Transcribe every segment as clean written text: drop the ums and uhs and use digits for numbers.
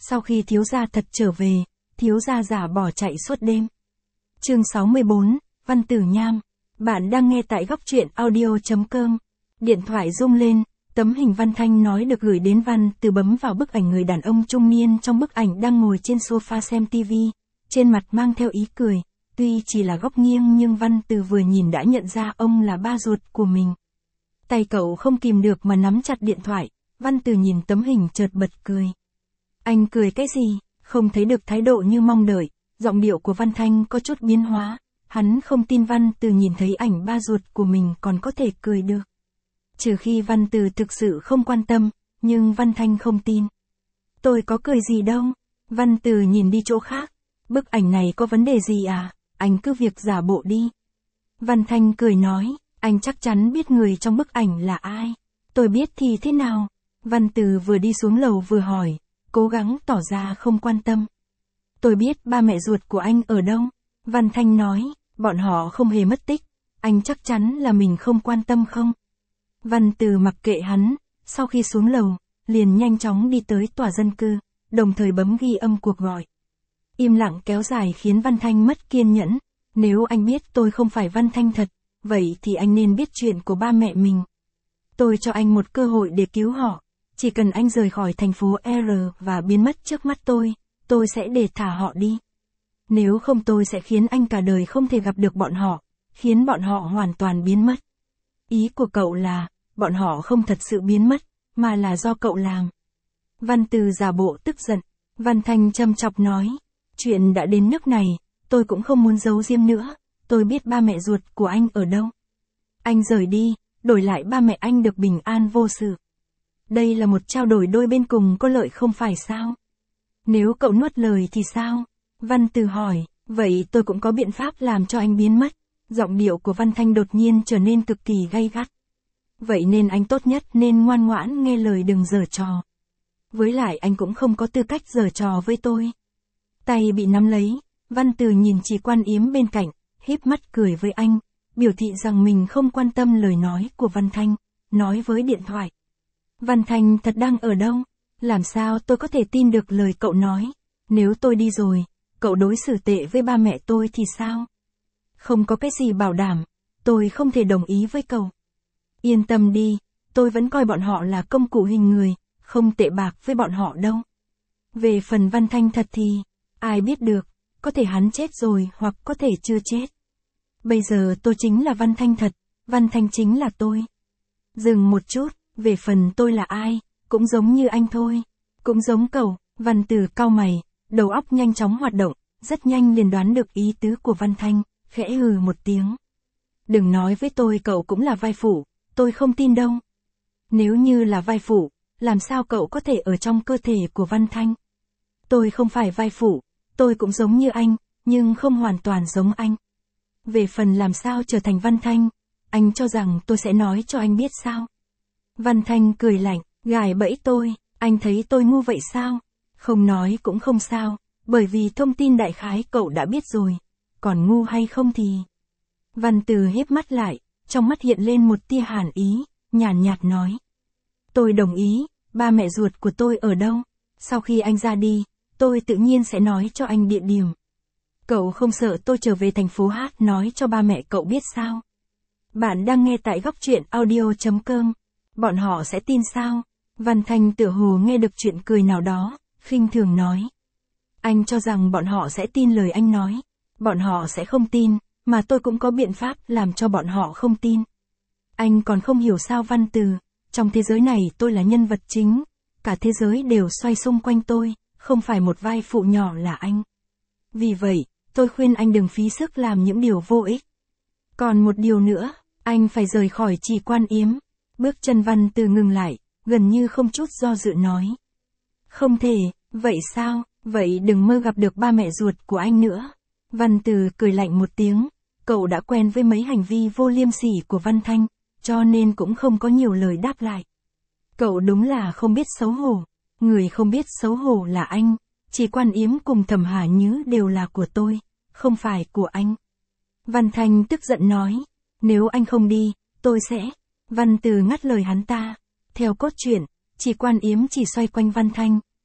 Sau khi thiếu gia thật trở về, thiếu gia giả bỏ chạy suốt đêm. Chương 64, Văn Tử Nham. Bạn đang nghe tại góc truyện audio.com. Điện thoại rung lên, tấm hình Văn Thanh nói được gửi đến Văn Từ bấm vào bức ảnh người đàn ông trung niên trong bức ảnh đang ngồi trên sofa xem TV, trên mặt mang theo ý cười. Tuy chỉ là góc nghiêng nhưng Văn Từ vừa nhìn đã nhận ra ông là ba ruột của mình. Tay cậu không kìm được mà nắm chặt điện thoại, Văn Từ nhìn tấm hình chợt bật cười. Anh cười cái gì? Không thấy được thái độ như mong đợi, giọng điệu của Văn Thanh có chút biến hóa. Hắn không tin Văn Từ nhìn thấy ảnh ba ruột của mình còn có thể cười được. Trừ khi Văn Từ thực sự không quan tâm, nhưng Văn Thanh không tin. Tôi có cười gì đâu. Văn Từ nhìn đi chỗ khác. Bức ảnh này có vấn đề gì à? Anh cứ việc giả bộ đi. Văn Thanh cười nói, anh chắc chắn biết người trong bức ảnh là ai. Tôi biết thì thế nào? Văn Từ vừa đi xuống lầu vừa hỏi, cố gắng tỏ ra không quan tâm. Tôi biết ba mẹ ruột của anh ở đâu. Văn Thanh nói, bọn họ không hề mất tích. Anh chắc chắn là mình không quan tâm không? Văn Từ mặc kệ hắn, sau khi xuống lầu, liền nhanh chóng đi tới tòa dân cư, đồng thời bấm ghi âm cuộc gọi. Im lặng kéo dài khiến Văn Thanh mất kiên nhẫn. Nếu anh biết tôi không phải Văn Thanh thật, vậy thì anh nên biết chuyện của ba mẹ mình. Tôi cho anh một cơ hội để cứu họ. Chỉ cần anh rời khỏi thành phố R và biến mất trước mắt tôi sẽ để thả họ đi. Nếu không tôi sẽ khiến anh cả đời không thể gặp được bọn họ, khiến bọn họ hoàn toàn biến mất. Ý của cậu là, bọn họ không thật sự biến mất, mà là do cậu làm. Văn Từ giả bộ tức giận. Văn Thanh châm chọc nói, chuyện đã đến nước này, tôi cũng không muốn giấu giếm nữa, tôi biết ba mẹ ruột của anh ở đâu. Anh rời đi, đổi lại ba mẹ anh được bình an vô sự. Đây là một trao đổi đôi bên cùng có lợi không phải sao? Nếu cậu nuốt lời thì sao? Văn Từ hỏi, vậy tôi cũng có biện pháp làm cho anh biến mất. Giọng điệu của Văn Thanh đột nhiên trở nên cực kỳ gay gắt. Vậy nên anh tốt nhất nên ngoan ngoãn nghe lời đừng giở trò. Với lại anh cũng không có tư cách giở trò với tôi. Tay bị nắm lấy, Văn Từ nhìn chị Quan Yếm bên cạnh, híp mắt cười với anh, biểu thị rằng mình không quan tâm lời nói của Văn Thanh, nói với điện thoại. Văn Thanh thật đang ở đâu? Làm sao tôi có thể tin được lời cậu nói? Nếu tôi đi rồi, cậu đối xử tệ với ba mẹ tôi thì sao? Không có cái gì bảo đảm, tôi không thể đồng ý với cậu. Yên tâm đi, tôi vẫn coi bọn họ là công cụ hình người, không tệ bạc với bọn họ đâu. Về phần Văn Thanh thật thì, ai biết được, có thể hắn chết rồi hoặc có thể chưa chết. Bây giờ tôi chính là Văn Thanh thật, Văn Thanh chính là tôi. Dừng một chút, về phần tôi là ai, cũng giống như anh thôi, cũng giống cậu. Văn Từ cau mày, đầu óc nhanh chóng hoạt động, rất nhanh liền đoán được ý tứ của Văn Thanh, khẽ hừ một tiếng. Đừng nói với tôi cậu cũng là vai phụ, tôi không tin đâu. Nếu như là vai phụ, làm sao cậu có thể ở trong cơ thể của Văn Thanh? Tôi không phải vai phụ, tôi cũng giống như anh, nhưng không hoàn toàn giống anh. Về phần làm sao trở thành Văn Thanh, anh cho rằng tôi sẽ nói cho anh biết sao? Văn Thanh cười lạnh, gài bẫy tôi, anh thấy tôi ngu vậy sao? Không nói cũng không sao, bởi vì thông tin đại khái cậu đã biết rồi, còn ngu hay không thì... Văn Từ híp mắt lại, trong mắt hiện lên một tia hàn ý, nhàn nhạt nói. Tôi đồng ý, ba mẹ ruột của tôi ở đâu? Sau khi anh ra đi, tôi tự nhiên sẽ nói cho anh địa điểm. Cậu không sợ tôi trở về thành phố Hát nói cho ba mẹ cậu biết sao? Bạn đang nghe tại góc truyện audio.com. Bọn họ sẽ tin sao? Văn Thanh tựa hồ nghe được chuyện cười nào đó, khinh thường nói. Anh cho rằng bọn họ sẽ tin lời anh nói. Bọn họ sẽ không tin, mà tôi cũng có biện pháp làm cho bọn họ không tin. Anh còn không hiểu sao Văn Từ, trong thế giới này tôi là nhân vật chính, cả thế giới đều xoay xung quanh tôi, không phải một vai phụ nhỏ là anh. Vì vậy, tôi khuyên anh đừng phí sức làm những điều vô ích. Còn một điều nữa, anh phải rời khỏi Trì Quan Yếm. Bước chân Văn Từ ngừng lại, gần như không chút do dự nói. Không thể, vậy sao, vậy đừng mơ gặp được ba mẹ ruột của anh nữa. Văn Từ cười lạnh một tiếng, cậu đã quen với mấy hành vi vô liêm sỉ của Văn Thanh, cho nên cũng không có nhiều lời đáp lại. Cậu đúng là không biết xấu hổ, người không biết xấu hổ là anh, Trì Quan Yếm cùng Thẩm Hà Nhứ đều là của tôi, không phải của anh. Văn Thanh tức giận nói, nếu anh không đi, tôi sẽ... Văn Từ ngắt lời hắn ta. Theo cốt truyện, Trì Quan Yếm chỉ xoay quanh Văn Thanh,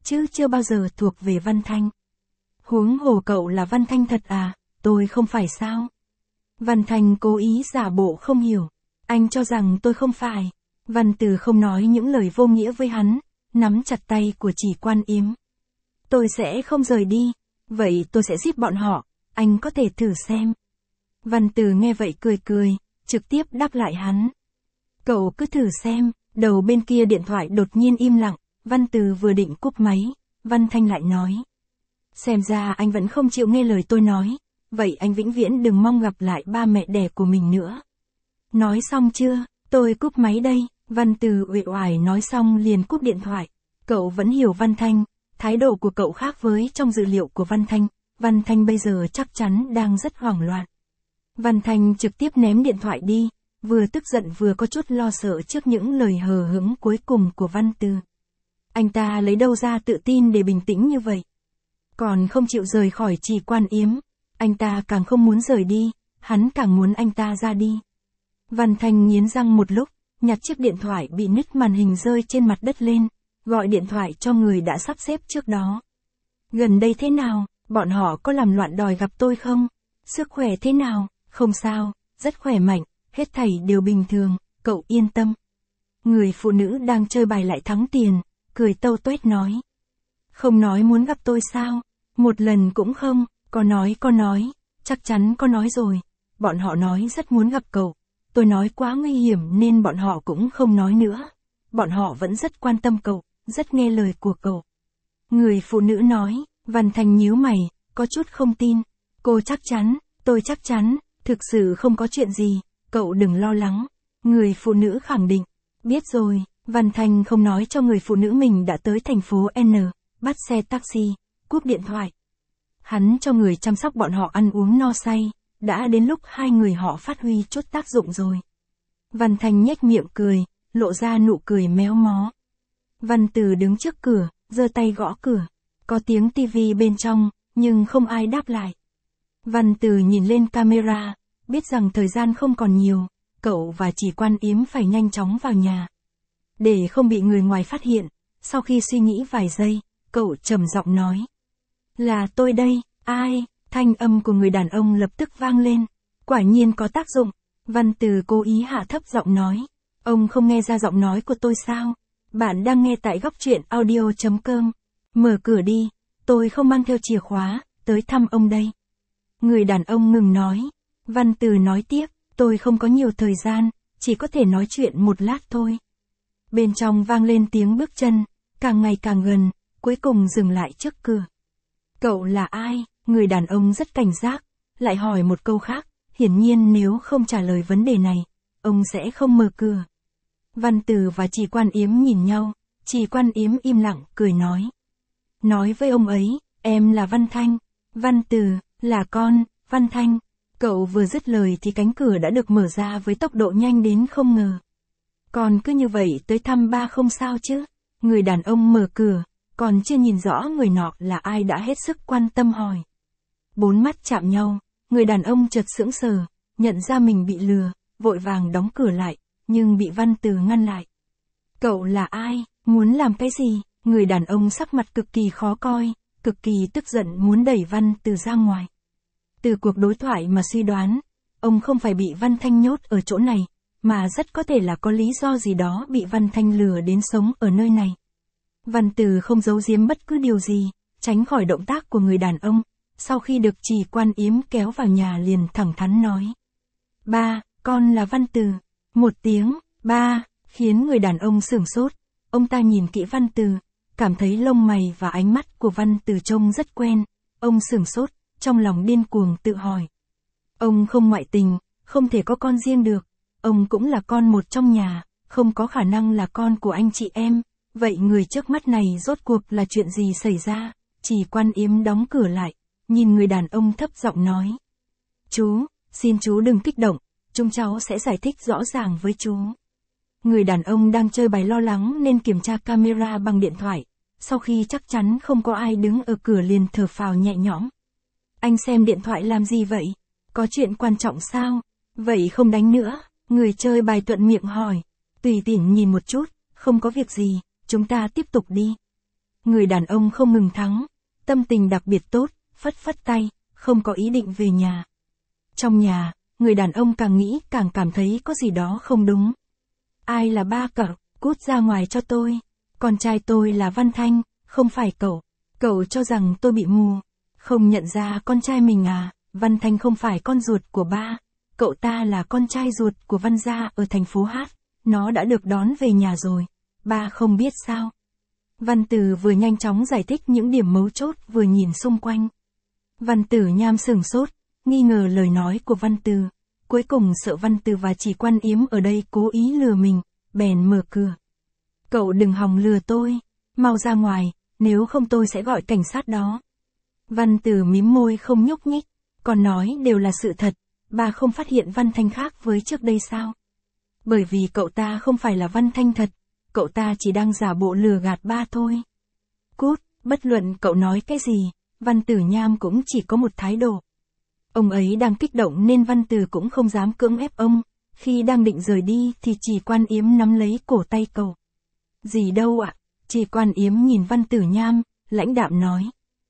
chứ chưa bao giờ thuộc về Văn Thanh. Huống hồ cậu là Văn Thanh thật à, tôi không phải sao? Văn Thanh cố ý giả bộ không hiểu. Anh cho rằng tôi không phải. Văn Từ không nói những lời vô nghĩa với hắn, nắm chặt tay của Chỉ Quan Yếm. Tôi sẽ không rời đi, vậy tôi sẽ giết bọn họ, anh có thể thử xem. Văn Từ nghe vậy cười cười, trực tiếp đáp lại hắn. Cậu cứ thử xem. Đầu bên kia điện thoại đột nhiên im lặng, Văn Từ vừa định cúp máy, Văn Thanh lại nói. Xem ra anh vẫn không chịu nghe lời tôi nói, vậy anh vĩnh viễn đừng mong gặp lại ba mẹ đẻ của mình nữa. Nói xong chưa, tôi cúp máy đây, Văn Từ uể oải nói xong liền cúp điện thoại. Cậu vẫn hiểu Văn Thanh, thái độ của cậu khác với trong dự liệu của Văn Thanh, Văn Thanh bây giờ chắc chắn đang rất hoảng loạn. Văn Thanh trực tiếp ném điện thoại đi. Vừa tức giận vừa có chút lo sợ trước những lời hờ hững cuối cùng của Văn Từ. Anh ta lấy đâu ra tự tin để bình tĩnh như vậy? Còn không chịu rời khỏi Chỉ Quan Yếm. Anh ta càng không muốn rời đi, hắn càng muốn anh ta ra đi. Văn Thanh nghiến răng một lúc, nhặt chiếc điện thoại bị nứt màn hình rơi trên mặt đất lên, gọi điện thoại cho người đã sắp xếp trước đó. Gần đây thế nào, bọn họ có làm loạn đòi gặp tôi không? Sức khỏe thế nào? Không sao, rất khỏe mạnh. Hết thảy đều bình thường, cậu yên tâm. Người phụ nữ đang chơi bài lại thắng tiền, cười tâu tuét nói. Không nói muốn gặp tôi sao? Một lần cũng không, có nói, chắc chắn có nói rồi. Bọn họ nói rất muốn gặp cậu. Tôi nói quá nguy hiểm nên bọn họ cũng không nói nữa. Bọn họ vẫn rất quan tâm cậu, rất nghe lời của cậu. Người phụ nữ nói, Văn Thanh nhíu mày, có chút không tin. Cô chắc chắn, tôi chắc chắn, thực sự không có chuyện gì. Cậu đừng lo lắng. Người phụ nữ khẳng định. Biết rồi, Văn Thanh không nói cho người phụ nữ mình đã tới thành phố N, bắt xe taxi, cúp điện thoại. Hắn cho người chăm sóc bọn họ ăn uống no say, đã đến lúc hai người họ phát huy chút tác dụng rồi. Văn Thanh nhếch miệng cười, lộ ra nụ cười méo mó. Văn Từ đứng trước cửa, giơ tay gõ cửa. Có tiếng tivi bên trong, nhưng không ai đáp lại. Văn Từ nhìn lên camera. Biết rằng thời gian không còn nhiều, cậu và Chỉ Quan Yếm phải nhanh chóng vào nhà. Để không bị người ngoài phát hiện, sau khi suy nghĩ vài giây, cậu trầm giọng nói. Là tôi đây, ai? Thanh âm của người đàn ông lập tức vang lên. Quả nhiên có tác dụng. Văn Từ cố ý hạ thấp giọng nói. Ông không nghe ra giọng nói của tôi sao? Bạn đang nghe tại góc truyện audio.com. Mở cửa đi, tôi không mang theo chìa khóa, tới thăm ông đây. Người đàn ông ngừng nói. Văn Từ nói tiếp, tôi không có nhiều thời gian, chỉ có thể nói chuyện một lát thôi. Bên trong vang lên tiếng bước chân, càng ngày càng gần, cuối cùng dừng lại trước cửa. Cậu là ai? Người đàn ông rất cảnh giác, lại hỏi một câu khác, hiển nhiên nếu không trả lời vấn đề này, ông sẽ không mở cửa. Văn Từ và Chỉ Quan Yếm nhìn nhau, Chỉ Quan Yếm im lặng, cười nói. Nói với ông ấy, em là Văn Thanh, Văn Từ, là con, Văn Thanh. Cậu vừa dứt lời thì cánh cửa đã được mở ra với tốc độ nhanh đến không ngờ. Còn cứ như vậy tới thăm ba không sao chứ? Người đàn ông mở cửa, còn chưa nhìn rõ người nọ là ai đã hết sức quan tâm hỏi. Bốn mắt chạm nhau, người đàn ông chợt sững sờ, nhận ra mình bị lừa, vội vàng đóng cửa lại, nhưng bị Văn Từ ngăn lại. Cậu là ai? Muốn làm cái gì? Người đàn ông sắc mặt cực kỳ khó coi, cực kỳ tức giận muốn đẩy Văn Từ ra ngoài. Từ cuộc đối thoại mà suy đoán, ông không phải bị Văn Thanh nhốt ở chỗ này, mà rất có thể là có lý do gì đó bị Văn Thanh lừa đến sống ở nơi này. Văn Từ không giấu giếm bất cứ điều gì, tránh khỏi động tác của người đàn ông, sau khi được Chỉ Quan Yếm kéo vào nhà liền thẳng thắn nói. Ba, con là Văn Từ. Một tiếng, ba, khiến người đàn ông sửng sốt, ông ta nhìn kỹ Văn Từ, cảm thấy lông mày và ánh mắt của Văn Từ trông rất quen, ông sửng sốt. Trong lòng điên cuồng tự hỏi. Ông không ngoại tình, không thể có con riêng được. Ông cũng là con một trong nhà, không có khả năng là con của anh chị em. Vậy người trước mắt này rốt cuộc là chuyện gì xảy ra? Chỉ Quan Yếm đóng cửa lại, nhìn người đàn ông thấp giọng nói. Chú, xin chú đừng kích động, chúng cháu sẽ giải thích rõ ràng với chú. Người đàn ông đang chơi bài lo lắng nên kiểm tra camera bằng điện thoại. Sau khi chắc chắn không có ai đứng ở cửa liền thở phào nhẹ nhõm. Anh xem điện thoại làm gì vậy? Có chuyện quan trọng sao? Vậy không đánh nữa. Người chơi bài thuận miệng hỏi. Tùy tiện nhìn một chút, không có việc gì, chúng ta tiếp tục đi. Người đàn ông không ngừng thắng, tâm tình đặc biệt tốt, phất phất tay, không có ý định về nhà. Trong nhà, người đàn ông càng nghĩ càng cảm thấy có gì đó không đúng. Ai là ba cậu, cút ra ngoài cho tôi. Con trai tôi là Văn Thanh, không phải cậu. Cậu cho rằng tôi bị mù. Không nhận ra con trai mình à, Văn Thanh không phải con ruột của ba. Cậu ta là con trai ruột của Văn gia ở thành phố Hát. Nó đã được đón về nhà rồi. Ba không biết sao. Văn Từ vừa nhanh chóng giải thích những điểm mấu chốt vừa nhìn xung quanh. Văn Tử Nham sửng sốt, nghi ngờ lời nói của Văn Từ. Cuối cùng sợ Văn Từ và Chỉ Quan Yếm ở đây cố ý lừa mình, bèn mở cửa. Cậu đừng hòng lừa tôi, mau ra ngoài, nếu không tôi sẽ gọi cảnh sát đó. Văn Từ mím môi không nhúc nhích, còn nói đều là sự thật, bà không phát hiện Văn Thanh khác với trước đây sao? Bởi vì cậu ta không phải là Văn Thanh thật, cậu ta chỉ đang giả bộ lừa gạt ba thôi. Cút, bất luận cậu nói cái gì, Văn Tử Nham cũng chỉ có một thái độ. Ông ấy đang kích động nên Văn Từ cũng không dám cưỡng ép ông, khi đang định rời đi thì Chỉ Quan Yếm nắm lấy cổ tay cậu. Gì đâu ạ? Chỉ Quan Yếm nhìn Văn Tử Nham, lãnh đạm nói.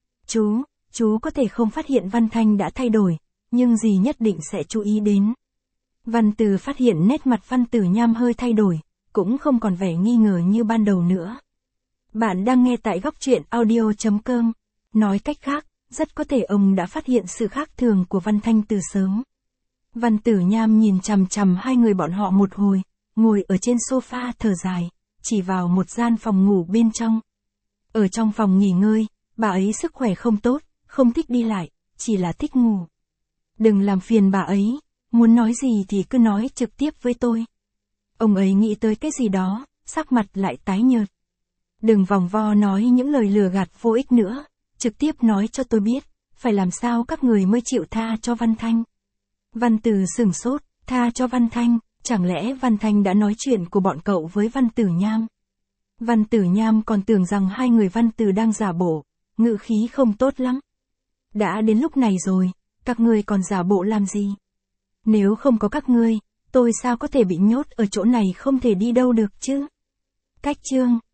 Chú có thể không phát hiện Văn Thanh đã thay đổi, nhưng dì nhất định sẽ chú ý đến. Văn Từ phát hiện nét mặt Văn Tử Nham hơi thay đổi, cũng không còn vẻ nghi ngờ như ban đầu nữa. Bạn đang nghe tại góc truyện audio.com. Nói cách khác, rất có thể ông đã phát hiện sự khác thường của Văn Thanh từ sớm. Văn Tử Nham nhìn chằm chằm hai người bọn họ một hồi, ngồi ở trên sofa thở dài, chỉ vào một gian phòng ngủ bên trong. Ở trong phòng nghỉ ngơi, bà ấy sức khỏe không tốt, không thích đi lại, chỉ là thích ngủ. Đừng làm phiền bà ấy, muốn nói gì thì cứ nói trực tiếp với tôi. Ông ấy nghĩ tới cái gì đó, sắc mặt lại tái nhợt. Đừng vòng vo nói những lời lừa gạt vô ích nữa, trực tiếp nói cho tôi biết, phải làm sao các người mới chịu tha cho Văn Thanh. Văn Từ sửng sốt, tha cho Văn Thanh, chẳng lẽ Văn Thanh đã nói chuyện của bọn cậu với Văn Tử Nham? Văn Tử Nham còn tưởng rằng hai người Văn Từ đang giả bộ, ngữ khí không tốt lắm. Đã đến lúc này rồi, các ngươi còn giả bộ làm gì? Nếu không có các ngươi, tôi sao có thể bị nhốt ở chỗ này không thể đi đâu được chứ? Cách chương